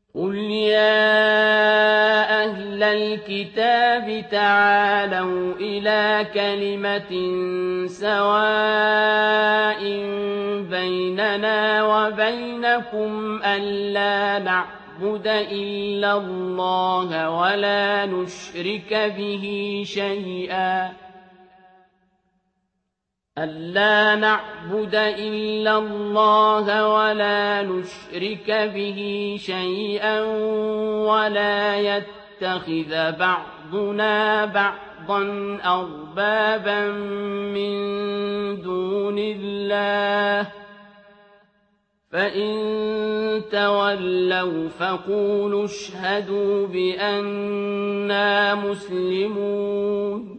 قُلْ يَا أَهْلَ الْكِتَابِ تَعَالَوْا إِلَىٰ كَلِمَةٍ سَوَاءٍ بَيْنَنَا وَبَيْنَكُمْ أَلَّا نَعْبُدَ إِلَّا اللَّهَ وَلَا نُشْرِكَ بِهِ شَيْئًا وَلَا يَتَّخِذَ بَعْضُنَا بَعْضًا أَرْبَابًا مِّن دُونِ اللَّهِ ۚ فَإِن تَوَلَّوْا فَقُولُوا اشْهَدُوا بِأَنَّا مُسْلِمُونَ